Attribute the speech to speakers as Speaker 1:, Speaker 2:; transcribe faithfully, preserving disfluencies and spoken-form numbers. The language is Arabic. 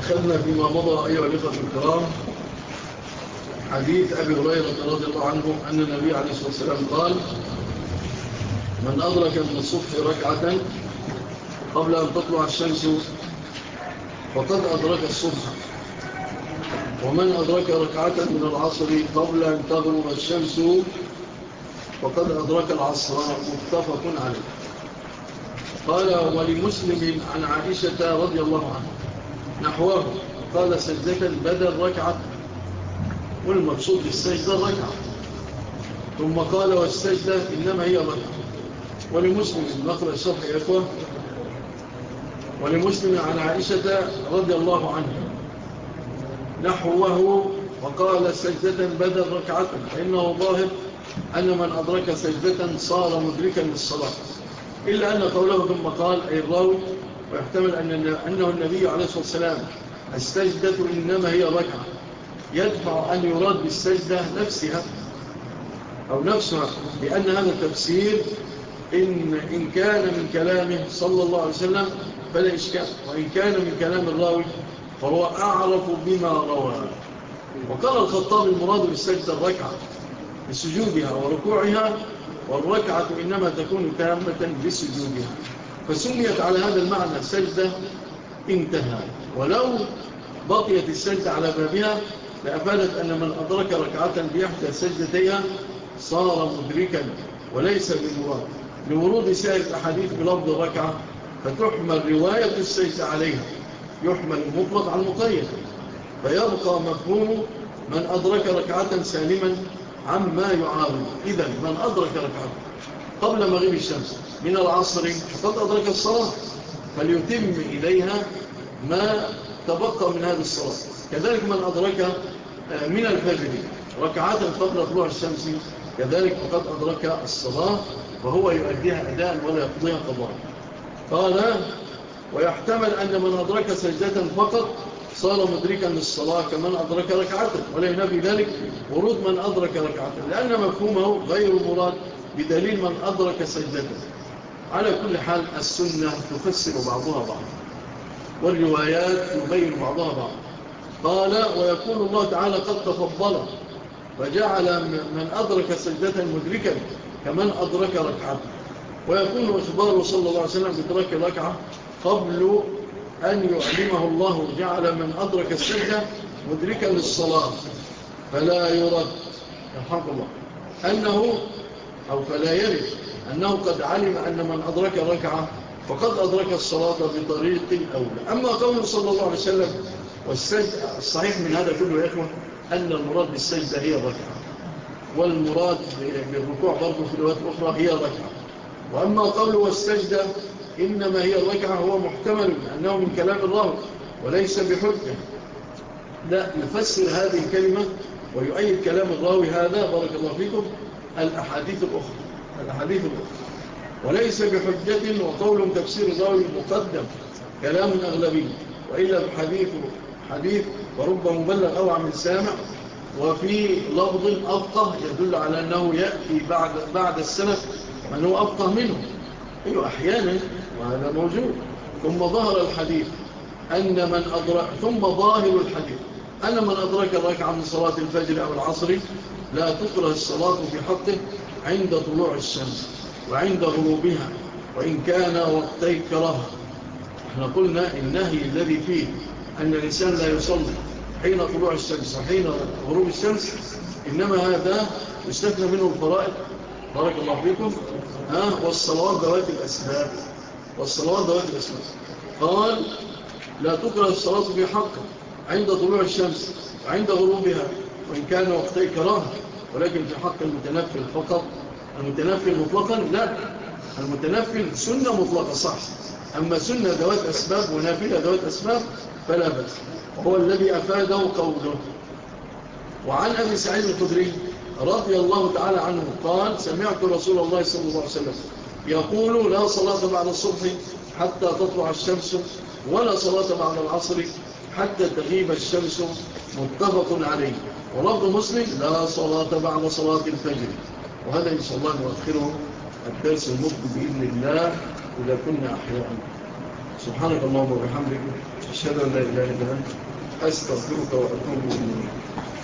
Speaker 1: أخذنا فيما مضى أيها الإخوة الكرام حديث أبي هريرة رضي الله عنه أن النبي عليه الصلاة والسلام قال: من أدرك من الصبح ركعة قبل أن تطلع الشمس فقد أدرك الصبح، ومن أدرك ركعة من العصر قبل أن تغرب الشمس فقد أدرك العصر. متفق عليه. قال: ولمسلم عن عائشة رضي الله عنها نحوه، قال: سجدة بدل ركعة، والمقصود بالسجدة ركعة، ثم قال: والسجدة إنما هي ركعة. ولمسلم نقرأ الشرح يا إخوة. ولمسلم عن عائشة رضي الله عنها نحوه وقال: سجدة بدل ركعة، فإنه ظاهر أن من أدرك سجدة صار مدركا للصلاة، إلا أن قوله ثم قال أي الراوي، ويحتمل أنه النبي عليه الصلاة والسلام السجدة إنما هي ركعة، يدفع أن يراد بالسجدة نفسها أو نفسها، لأن هذا التفسير إن, إن كان من كلامه صلى الله عليه وسلم فلا إشكال، وإن كان من كلام الراوي فهو أعرف بما روى. وقال الخطاب: المراد بالسجدة الركعة بسجودها وركوعها، والركعة إنما تكون تامة بسجودها، فسميت على هذا المعنى سجدة. انتهى. ولو بقيت السجدة على بابها لأفادت أن من أدرك ركعة بإحدى سجدتيها صار مدركا وليس بالمراد، لورود سائر الأحاديث بلفظ الركعة، فتحمل رواية السجدة عليها، يحمل المطلق على المقيد، فيبقى مفهوم من أدرك ركعة سالما عما يعارض. إذن من أدرك ركعة قبل مغيب الشمس من العصر فقد أدرك الصلاة، فليتم إليها ما تبقى من هذه الصلاة. كذلك من أدرك من الفجر ركعات قبل طلوع الشمس كذلك فقد أدرك الصلاة، وهو يؤديها أداء ولا يقضيها قضاء. قال: ويحتمل أن من أدرك سجدة فقط صار مدركا للصلاة كمن أدرك ركعة، ولا ينبي ذلك ورود من أدرك ركعة، لأن مفهومه غير مراد بدليل من أدرك سجدة. على كل حال السنة تفسر بعضها بعض، والروايات يبين بعضها بعض. قال: ويكون الله تعالى قد تفضل وجعل من أدرك سجدة مدركا كمن أدرك ركعة، ويكون إخباره صلى الله عليه وسلم بإدراك ركعة قبل أن يعلمه الله جعل من أدرك السجدة مدركا للصلاة، فلا يرد يرحمك الله أنه أو فلا يرد أنه قد علم أن من أدرك ركعة فقد أدرك الصلاة بطريق الأولى. أما قوله صلى الله عليه وسلم والسجدة، الصحيح من هذا كله يا إخوة أن المراد بالسجدة هي الركعة، والمراد بالركوع برضو في الوقت الأخرى هي الركعة. وأما قوله والسجدة إنما هي الركعة هو محتمل أنه من كلام الراوي وليس بحجة، لا يفسر هذه الكلمة ويؤيد كلام الراوي هذا بارك الله فيكم الأحاديث الأخرى الأحاديث الأخرى وليس بحجة. وقول تفسير الراوي مقدم كلام أغلبي، وإلا بحديث حديث ورب مبلغ أو عن سامع، وفي لفظ أفقه يدل على أنه يأتي بعد, بعد السنة من هو أفقه منه. أيوة أحيانا وهذا موجود. ثم ظهر الحديث أن من أدرك ثم ظاهر الحديث أن من أدرك الركعة من صلاة الفجر أو العصر لا تكره الصلاة في حقه عند طلوع الشمس وعند غروبها وإن كان وقتي كراهة. احنا قلنا النهي الذي فيه أن الإنسان لا يصلي حين طلوع الشمس وحين غروب الشمس إنما هذا يستثنى منه الفرائض بارك الله فيكم ها والصلوات ذوات الأسباب والصلوات ذوات الأسباب. قال: لا تكره الصلاة في حقه عند طلوع الشمس وعند غروبها وإن كان وقتي كراهة، ولكن في حق المتنفل فقط. المتنفل مطلقا لا، المتنفل سنة مطلقة صح، أما سنة ذوات أسباب ونافلة ذوات أسباب فلا بأس، وهو الذي أفاده قوله. وعن أبي سعيد الخدري رضي الله تعالى عنه قال: سمعت رسول الله صلى الله عليه وسلم يقول: لا صلاة بعد الصبح حتى تطلع الشمس ولا صلاة بعد العصر حتى تغيب الشمس. متفق عليه. ولفظ مسلم: لا صلاة بعد صلاة الفجر. وهذا إن شاء الله نؤخره الدرس المقبل بإذن الله إذا كنا أحياء. سبحانك اللهم وبحمدك أشهد أن لا إله إلا أنت أستغفرك وأتوب إليك.